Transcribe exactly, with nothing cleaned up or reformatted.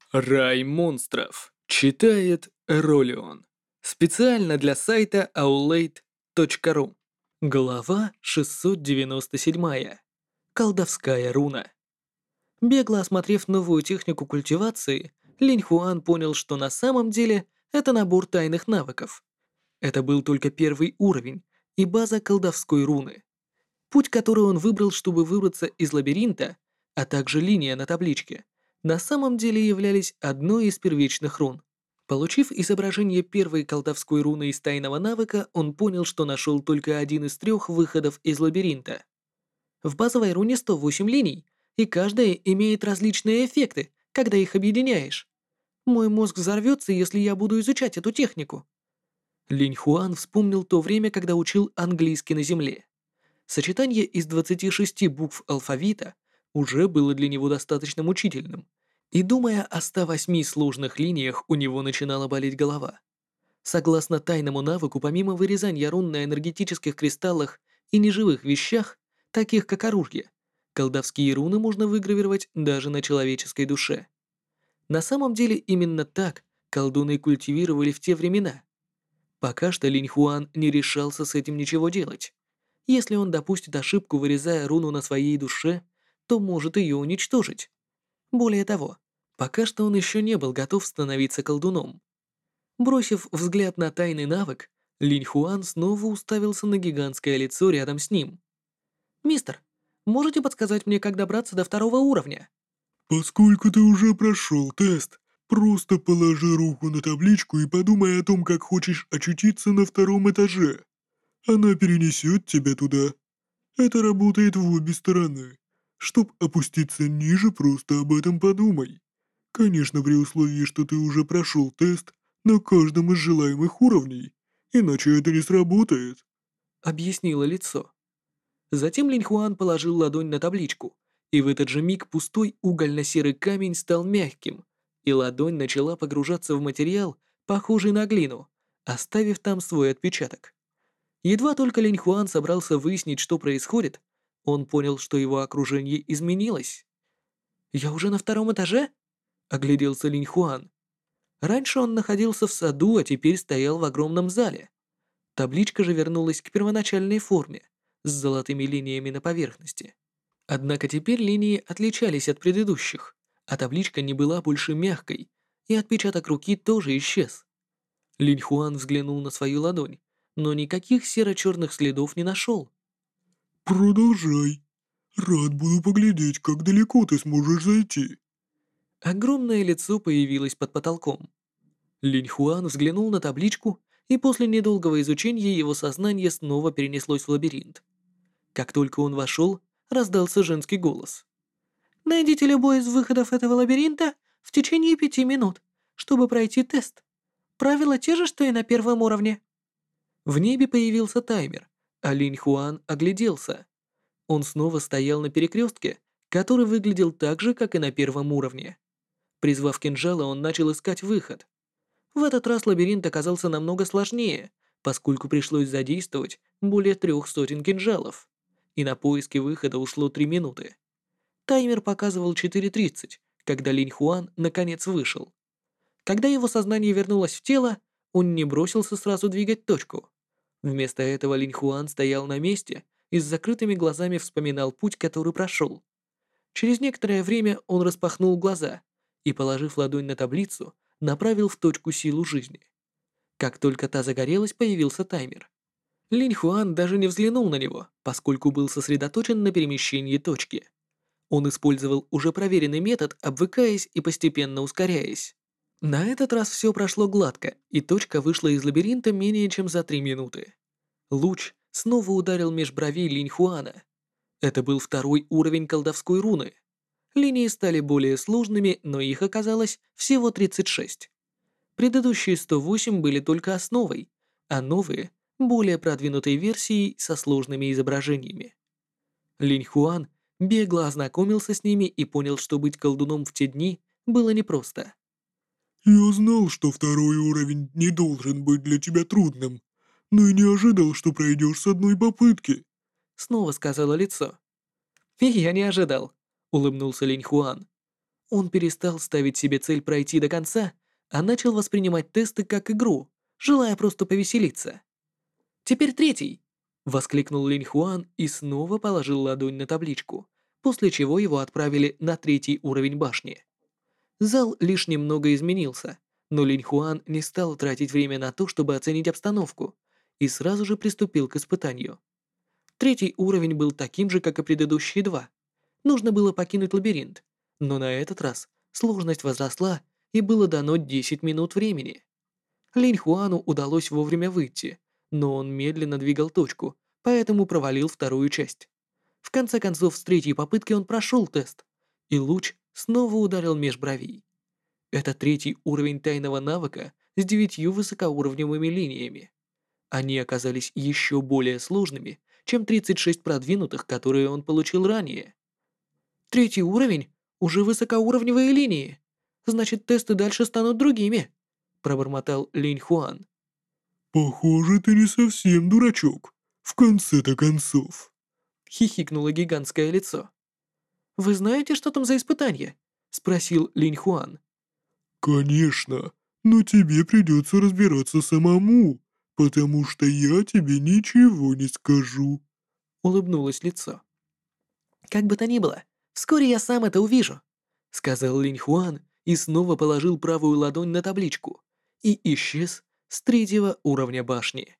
Рай монстров. Читает Ролион. Специально для сайта аулейт точка ру. Глава шестьсот девяносто семь. Колдовская руна. Бегло осмотрев новую технику культивации, Линь Хуан понял, что на самом деле это набор тайных навыков. Это был только первый уровень и база колдовской руны. Путь, который он выбрал, чтобы выбраться из лабиринта, а также линия на табличке, на самом деле являлись одной из первичных рун. Получив изображение первой колдовской руны из тайного навыка, он понял, что нашел только один из трех выходов из лабиринта. В базовой руне сто восемь линий, и каждая имеет различные эффекты, когда их объединяешь. Мой мозг взорвется, если я буду изучать эту технику. Линь Хуан вспомнил то время, когда учил английский на земле. Сочетание из двадцати шести букв алфавита уже было для него достаточно мучительным, и думая о ста восьми сложных линиях, у него начинала болеть голова. Согласно тайному навыку, помимо вырезания рун на энергетических кристаллах и неживых вещах, таких как оружие, колдовские руны можно выгравировать даже на человеческой душе. На самом деле именно так колдуны культивировали в те времена. Пока что Линь Хуан не решался с этим ничего делать. Если он допустит ошибку, вырезая руну на своей душе, то может ее уничтожить. Более того, пока что он еще не был готов становиться колдуном. Бросив взгляд на тайный навык, Линь Хуан снова уставился на гигантское лицо рядом с ним. «Мистер, можете подсказать мне, как добраться до второго уровня?» Поскольку ты уже прошел тест, просто положи руку на табличку и подумай о том, как хочешь очутиться на втором этаже. Она перенесет тебя туда. Это работает в обе стороны. Чтоб опуститься ниже, просто об этом подумай. Конечно, при условии, что ты уже прошел тест на каждом из желаемых уровней, иначе это не сработает. Объяснило лицо. Затем Линь Хуан положил ладонь на табличку, и в этот же миг пустой угольно-серый камень стал мягким, и ладонь начала погружаться в материал, похожий на глину, оставив там свой отпечаток. Едва только Линь Хуан собрался выяснить, что происходит, он понял, что его окружение изменилось. «Я уже на втором этаже?» — огляделся Линь Хуан. Раньше он находился в саду, а теперь стоял в огромном зале. Табличка же вернулась к первоначальной форме, с золотыми линиями на поверхности. Однако теперь линии отличались от предыдущих, а табличка не была больше мягкой, и отпечаток руки тоже исчез. Линь Хуан взглянул на свою ладонь, но никаких серо-черных следов не нашел. Продолжай. Рад буду поглядеть, как далеко ты сможешь зайти. Огромное лицо появилось под потолком. Линь Хуан взглянул на табличку, и после недолгого изучения его сознание снова перенеслось в лабиринт. Как только он вошел, раздался женский голос. «Найдите любой из выходов этого лабиринта в течение пяти минут, чтобы пройти тест. Правила те же, что и на первом уровне». В небе появился таймер, а Линь Хуан огляделся. Он снова стоял на перекрестке, который выглядел так же, как и на первом уровне. Призвав кинжала, он начал искать выход. В этот раз лабиринт оказался намного сложнее, поскольку пришлось задействовать более трех сотен кинжалов, и на поиски выхода ушло три минуты. Таймер показывал четыре тридцать, когда Линь Хуан наконец вышел. Когда его сознание вернулось в тело, он не бросился сразу двигать точку. Вместо этого Линь Хуан стоял на месте и с закрытыми глазами вспоминал путь, который прошел. Через некоторое время он распахнул глаза и, положив ладонь на таблицу, направил в точку силу жизни. Как только та загорелась, появился таймер. Линь Хуан даже не взглянул на него, поскольку был сосредоточен на перемещении точки. Он использовал уже проверенный метод, обвыкаясь и постепенно ускоряясь. На этот раз все прошло гладко, и точка вышла из лабиринта менее чем за три минуты. Луч снова ударил меж бровей Линь Хуана. Это был второй уровень колдовской руны. Линии стали более сложными, но их оказалось всего тридцать шесть. Предыдущие сто восемь были только основой, а новые — более продвинутой версией со сложными изображениями. Линь Хуан бегло ознакомился с ними и понял, что быть колдуном в те дни было непросто. Я знал, что второй уровень не должен быть для тебя трудным, но и не ожидал, что пройдешь с одной попытки. Снова сказала лицо. «И я не ожидал», — улыбнулся Линь Хуан. Он перестал ставить себе цель пройти до конца, а начал воспринимать тесты как игру, желая просто повеселиться. «Теперь третий!» — воскликнул Линь Хуан и снова положил ладонь на табличку, после чего его отправили на третий уровень башни. Зал лишь немного изменился, но Линь Хуан не стал тратить время на то, чтобы оценить обстановку, и сразу же приступил к испытанию. Третий уровень был таким же, как и предыдущие два. Нужно было покинуть лабиринт, но на этот раз сложность возросла и было дано десять минут времени. Линь Хуану удалось вовремя выйти, но он медленно двигал точку, поэтому провалил вторую часть. В конце концов, с третьей попытки он прошел тест, и луч снова ударил меж бровей. Это третий уровень тайного навыка с девятью высокоуровневыми линиями. Они оказались еще более сложными, чем тридцать шесть продвинутых, которые он получил ранее. Третий уровень? Уже высокоуровневые линии. Значит, тесты дальше станут другими, пробормотал Линь Хуан. Похоже, ты не совсем дурачок. В конце-то концов. Хихикнуло гигантское лицо. Вы знаете, что там за испытание? Спросил Линь Хуан. Конечно, но тебе придется разбираться самому, потому что я тебе ничего не скажу. Улыбнулось лицо. Как бы то ни было, вскоре я сам это увижу, сказал Линь Хуан и снова положил правую ладонь на табличку и исчез с третьего уровня башни.